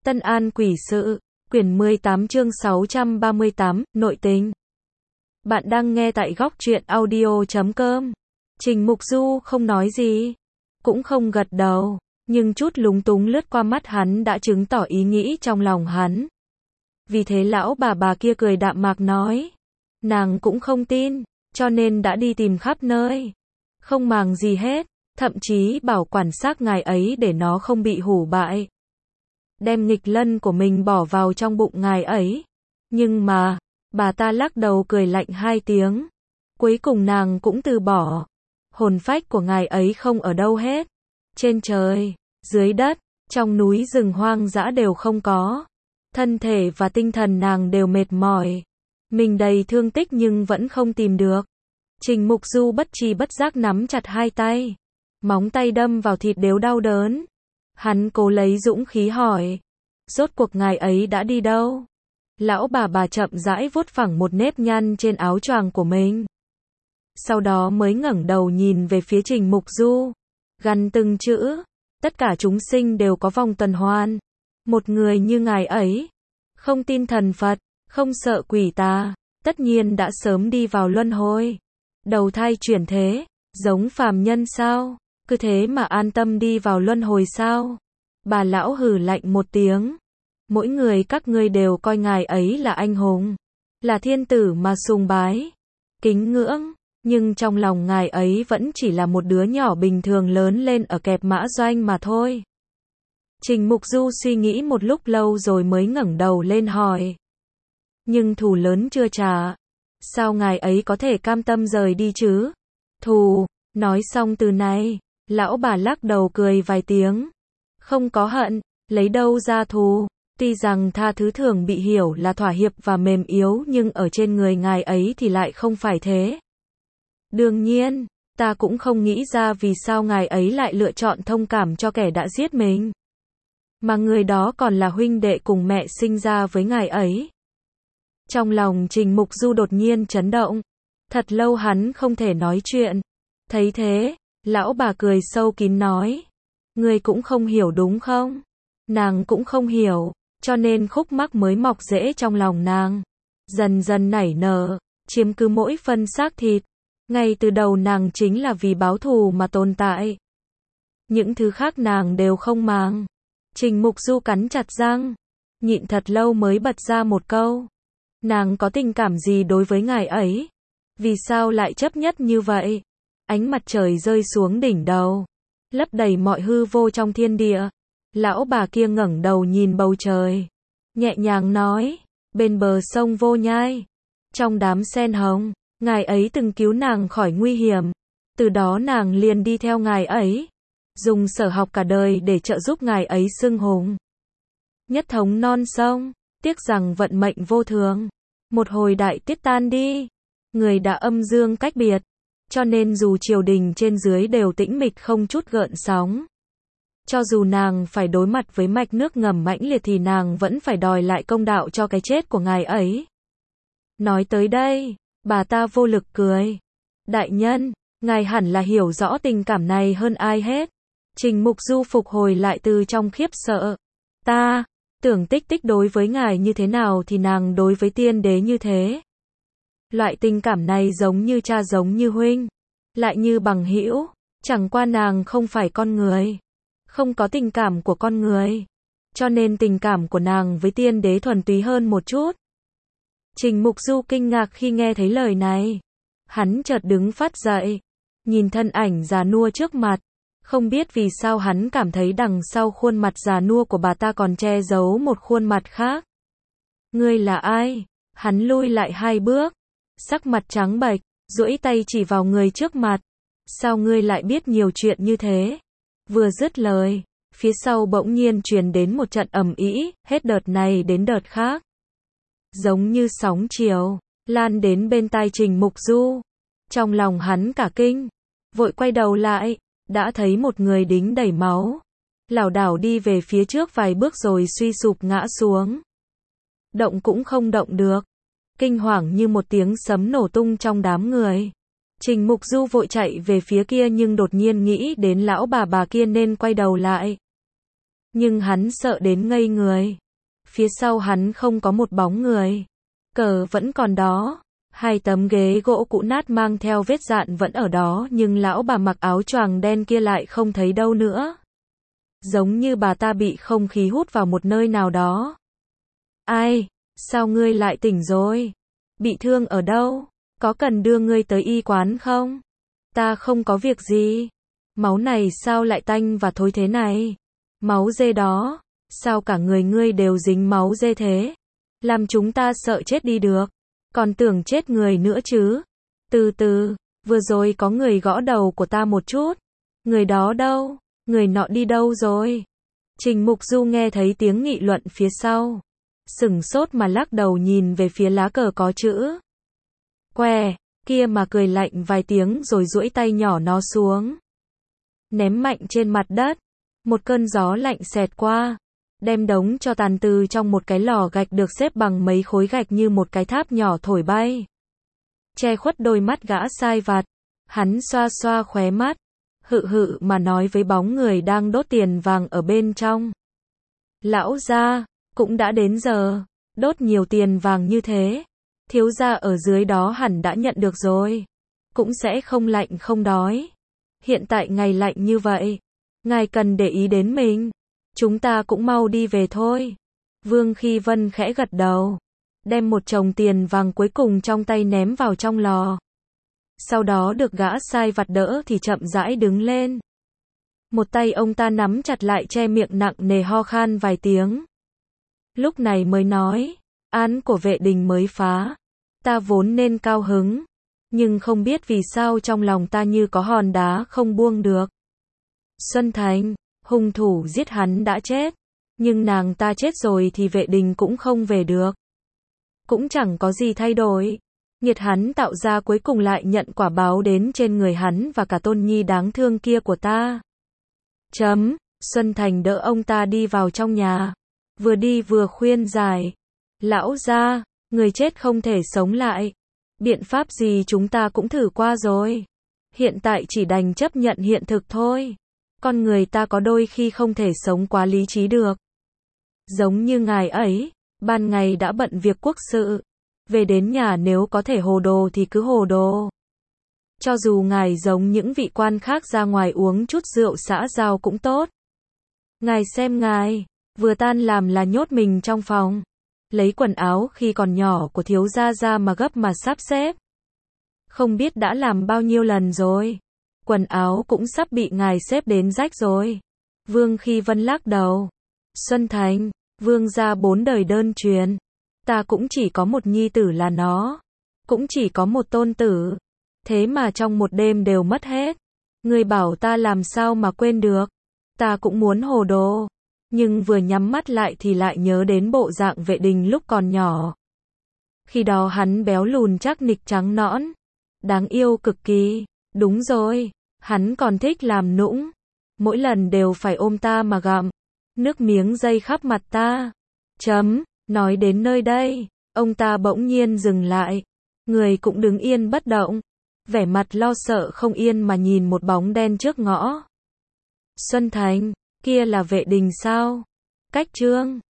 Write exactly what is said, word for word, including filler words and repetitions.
Tân An Quỷ Sự, quyển mười tám chương sáu trăm ba mươi tám, nội tình. Bạn đang nghe tại góc truyện audio chấm com. Trình Mục Du không nói gì, cũng không gật đầu, nhưng chút lúng túng lướt qua mắt hắn đã chứng tỏ ý nghĩ trong lòng hắn. Vì thế lão bà bà kia cười đạm mạc nói, nàng cũng không tin, cho nên đã đi tìm khắp nơi, không màng gì hết, thậm chí bảo quản xác ngài ấy để nó không bị hủ bại. Đem nghịch lân của mình bỏ vào trong bụng ngài ấy. Nhưng mà, bà ta lắc đầu cười lạnh hai tiếng. Cuối cùng nàng cũng từ bỏ. Hồn phách của ngài ấy không ở đâu hết. Trên trời, dưới đất, trong núi rừng hoang dã đều không có. Thân thể và tinh thần nàng đều mệt mỏi. Mình đầy thương tích nhưng vẫn không tìm được. Trình Mục Du bất tri bất giác nắm chặt hai tay. Móng tay đâm vào thịt đều đau đớn. Hắn cố lấy dũng khí hỏi, rốt cuộc ngài ấy đã đi đâu? Lão bà bà chậm rãi vuốt phẳng một nếp nhăn trên áo choàng của mình. Sau đó mới ngẩng đầu nhìn về phía Trình Mục Du, gằn từng chữ, tất cả chúng sinh đều có vòng tuần hoàn. Một người như ngài ấy, không tin thần Phật, không sợ quỷ tà, tất nhiên đã sớm đi vào luân hồi, đầu thai chuyển thế, giống phàm nhân sao? Cứ thế mà an tâm đi vào luân hồi sao? Bà lão hừ lạnh một tiếng. Mỗi người các ngươi đều coi ngài ấy là anh hùng, là thiên tử mà sùng bái, kính ngưỡng, nhưng trong lòng ngài ấy vẫn chỉ là một đứa nhỏ bình thường lớn lên ở kẹp mã doanh mà thôi. Trình Mục Du suy nghĩ một lúc lâu rồi mới ngẩng đầu lên hỏi. Nhưng thù lớn chưa trả, sao ngài ấy có thể cam tâm rời đi chứ? Thù, nói xong từ này, lão bà lắc đầu cười vài tiếng. Không có hận, lấy đâu ra thù? Tuy rằng tha thứ thường bị hiểu là thỏa hiệp và mềm yếu nhưng ở trên người ngài ấy thì lại không phải thế. Đương nhiên, ta cũng không nghĩ ra vì sao ngài ấy lại lựa chọn thông cảm cho kẻ đã giết mình. Mà người đó còn là huynh đệ cùng mẹ sinh ra với ngài ấy. Trong lòng Trình Mục Du đột nhiên chấn động. Thật lâu hắn không thể nói chuyện. Thấy thế, lão bà cười sâu kín nói. Ngươi cũng không hiểu đúng không? Nàng cũng không hiểu, cho nên khúc mắc mới mọc rễ trong lòng nàng. Dần dần nảy nở, chiếm cứ mỗi phân xác thịt. Ngay từ đầu nàng chính là vì báo thù mà tồn tại. Những thứ khác nàng đều không màng. Trình Mục Du cắn chặt răng, nhịn thật lâu mới bật ra một câu. Nàng có tình cảm gì đối với ngài ấy? Vì sao lại chấp nhất như vậy? Ánh mặt trời rơi xuống đỉnh đầu, lấp đầy mọi hư vô trong thiên địa. Lão bà kia ngẩng đầu nhìn bầu trời, nhẹ nhàng nói, bên bờ sông Vô Nhai, trong đám sen hồng, ngài ấy từng cứu nàng khỏi nguy hiểm. Từ đó nàng liền đi theo ngài ấy, dùng sở học cả đời để trợ giúp ngài ấy xưng hùng. Nhất thống non sông, tiếc rằng vận mệnh vô thường. Một hồi đại tiết tan đi, người đã âm dương cách biệt, cho nên dù triều đình trên dưới đều tĩnh mịch không chút gợn sóng. Cho dù nàng phải đối mặt với mạch nước ngầm mãnh liệt thì nàng vẫn phải đòi lại công đạo cho cái chết của ngài ấy. Nói tới đây, bà ta vô lực cười. Đại nhân, ngài hẳn là hiểu rõ tình cảm này hơn ai hết. Trình Mục Du phục hồi lại từ trong khiếp sợ. Ta, tưởng Tích Tích đối với ngài như thế nào thì nàng đối với tiên đế như thế. Loại tình cảm này giống như cha giống như huynh, lại như bằng hữu, chẳng qua nàng không phải con người. Không có tình cảm của con người, cho nên tình cảm của nàng với tiên đế thuần túy hơn một chút. Trình Mục Du kinh ngạc khi nghe thấy lời này. Hắn chợt đứng phát dậy, nhìn thân ảnh già nua trước mặt. Không biết vì sao hắn cảm thấy đằng sau khuôn mặt già nua của bà ta còn che giấu một khuôn mặt khác. Ngươi là ai? Hắn lui lại hai bước, sắc mặt trắng bệch, duỗi tay chỉ vào người trước mặt. Sao ngươi lại biết nhiều chuyện như thế? Vừa dứt lời, phía sau bỗng nhiên truyền đến một trận ầm ĩ, hết đợt này đến đợt khác. Giống như sóng chiều, lan đến bên tai Trình Mục Du. Trong lòng hắn cả kinh, vội quay đầu lại, đã thấy một người đính đầy máu, lảo đảo đi về phía trước vài bước rồi suy sụp ngã xuống. Động cũng không động được, kinh hoàng như một tiếng sấm nổ tung trong đám người. Trình Mục Du vội chạy về phía kia nhưng đột nhiên nghĩ đến lão bà bà kia nên quay đầu lại. Nhưng hắn sợ đến ngây người. Phía sau hắn không có một bóng người. Cờ vẫn còn đó. Hai tấm ghế gỗ cũ nát mang theo vết dạn vẫn ở đó, nhưng lão bà mặc áo choàng đen kia lại không thấy đâu nữa. Giống như bà ta bị không khí hút vào một nơi nào đó. Ai? Sao ngươi lại tỉnh rồi? Bị thương ở đâu? Có cần đưa ngươi tới y quán không? Ta không có việc gì. Máu này sao lại tanh và thối thế này? Máu dê đó. Sao cả người ngươi đều dính máu dê thế? Làm chúng ta sợ chết đi được. Còn tưởng chết người nữa chứ. Từ từ, vừa rồi có người gõ đầu của ta một chút. Người đó đâu? Người nọ đi đâu rồi? Trình Mục Du nghe thấy tiếng nghị luận phía sau. Sửng sốt mà lắc đầu nhìn về phía lá cờ có chữ Que, kia mà cười lạnh vài tiếng rồi duỗi tay nhỏ nó xuống. Ném mạnh trên mặt đất. Một cơn gió lạnh xẹt qua. Đem đống cho tàn từ trong một cái lò gạch được xếp bằng mấy khối gạch như một cái tháp nhỏ thổi bay. Che khuất đôi mắt gã sai vặt. Hắn xoa xoa khóe mắt. Hự hự mà nói với bóng người đang đốt tiền vàng ở bên trong. Lão gia, cũng đã đến giờ. Đốt nhiều tiền vàng như thế. Thiếu gia ở dưới đó hẳn đã nhận được rồi. Cũng sẽ không lạnh không đói. Hiện tại ngày lạnh như vậy. Ngài cần để ý đến mình. Chúng ta cũng mau đi về thôi. Vương Khi Vân khẽ gật đầu. Đem một chồng tiền vàng cuối cùng trong tay ném vào trong lò. Sau đó được gã sai vặt đỡ thì chậm rãi đứng lên. Một tay ông ta nắm chặt lại che miệng nặng nề ho khan vài tiếng. Lúc này mới nói. Án của vệ đình mới phá. Ta vốn nên cao hứng. Nhưng không biết vì sao trong lòng ta như có hòn đá không buông được. Xuân Thành, hung thủ giết hắn đã chết. Nhưng nàng ta chết rồi thì vệ đình cũng không về được. Cũng chẳng có gì thay đổi. Nghiệt hắn tạo ra cuối cùng lại nhận quả báo đến trên người hắn và cả tôn nhi đáng thương kia của ta. Chấm, Xuân Thành đỡ ông ta đi vào trong nhà. Vừa đi vừa khuyên giải. Lão gia, người chết không thể sống lại. Biện pháp gì chúng ta cũng thử qua rồi. Hiện tại chỉ đành chấp nhận hiện thực thôi. Con người ta có đôi khi không thể sống quá lý trí được. Giống như ngài ấy, ban ngày đã bận việc quốc sự. Về đến nhà nếu có thể hồ đồ thì cứ hồ đồ. Cho dù ngài giống những vị quan khác ra ngoài uống chút rượu xã giao cũng tốt. Ngài xem ngài, vừa tan làm là nhốt mình trong phòng. Lấy quần áo khi còn nhỏ của thiếu gia ra mà gấp mà sắp xếp. Không biết đã làm bao nhiêu lần rồi. Quần áo cũng sắp bị ngài xếp đến rách rồi. Vương Khi Vân lắc đầu. Xuân Thành, vương gia bốn đời đơn truyền. Ta cũng chỉ có một nhi tử là nó. Cũng chỉ có một tôn tử. Thế mà trong một đêm đều mất hết. Người bảo ta làm sao mà quên được. Ta cũng muốn hồ đồ. Nhưng vừa nhắm mắt lại thì lại nhớ đến bộ dạng vệ đình lúc còn nhỏ. Khi đó hắn béo lùn chắc nịch trắng nõn. Đáng yêu cực kỳ. Đúng rồi. Hắn còn thích làm nũng. Mỗi lần đều phải ôm ta mà gặm. Nước miếng dây khắp mặt ta. Chấm. Nói đến nơi đây. Ông ta bỗng nhiên dừng lại. Người cũng đứng yên bất động. Vẻ mặt lo sợ không yên mà nhìn một bóng đen trước ngõ. Xuân Thành. Kia là vệ đình sao? Cách Trương.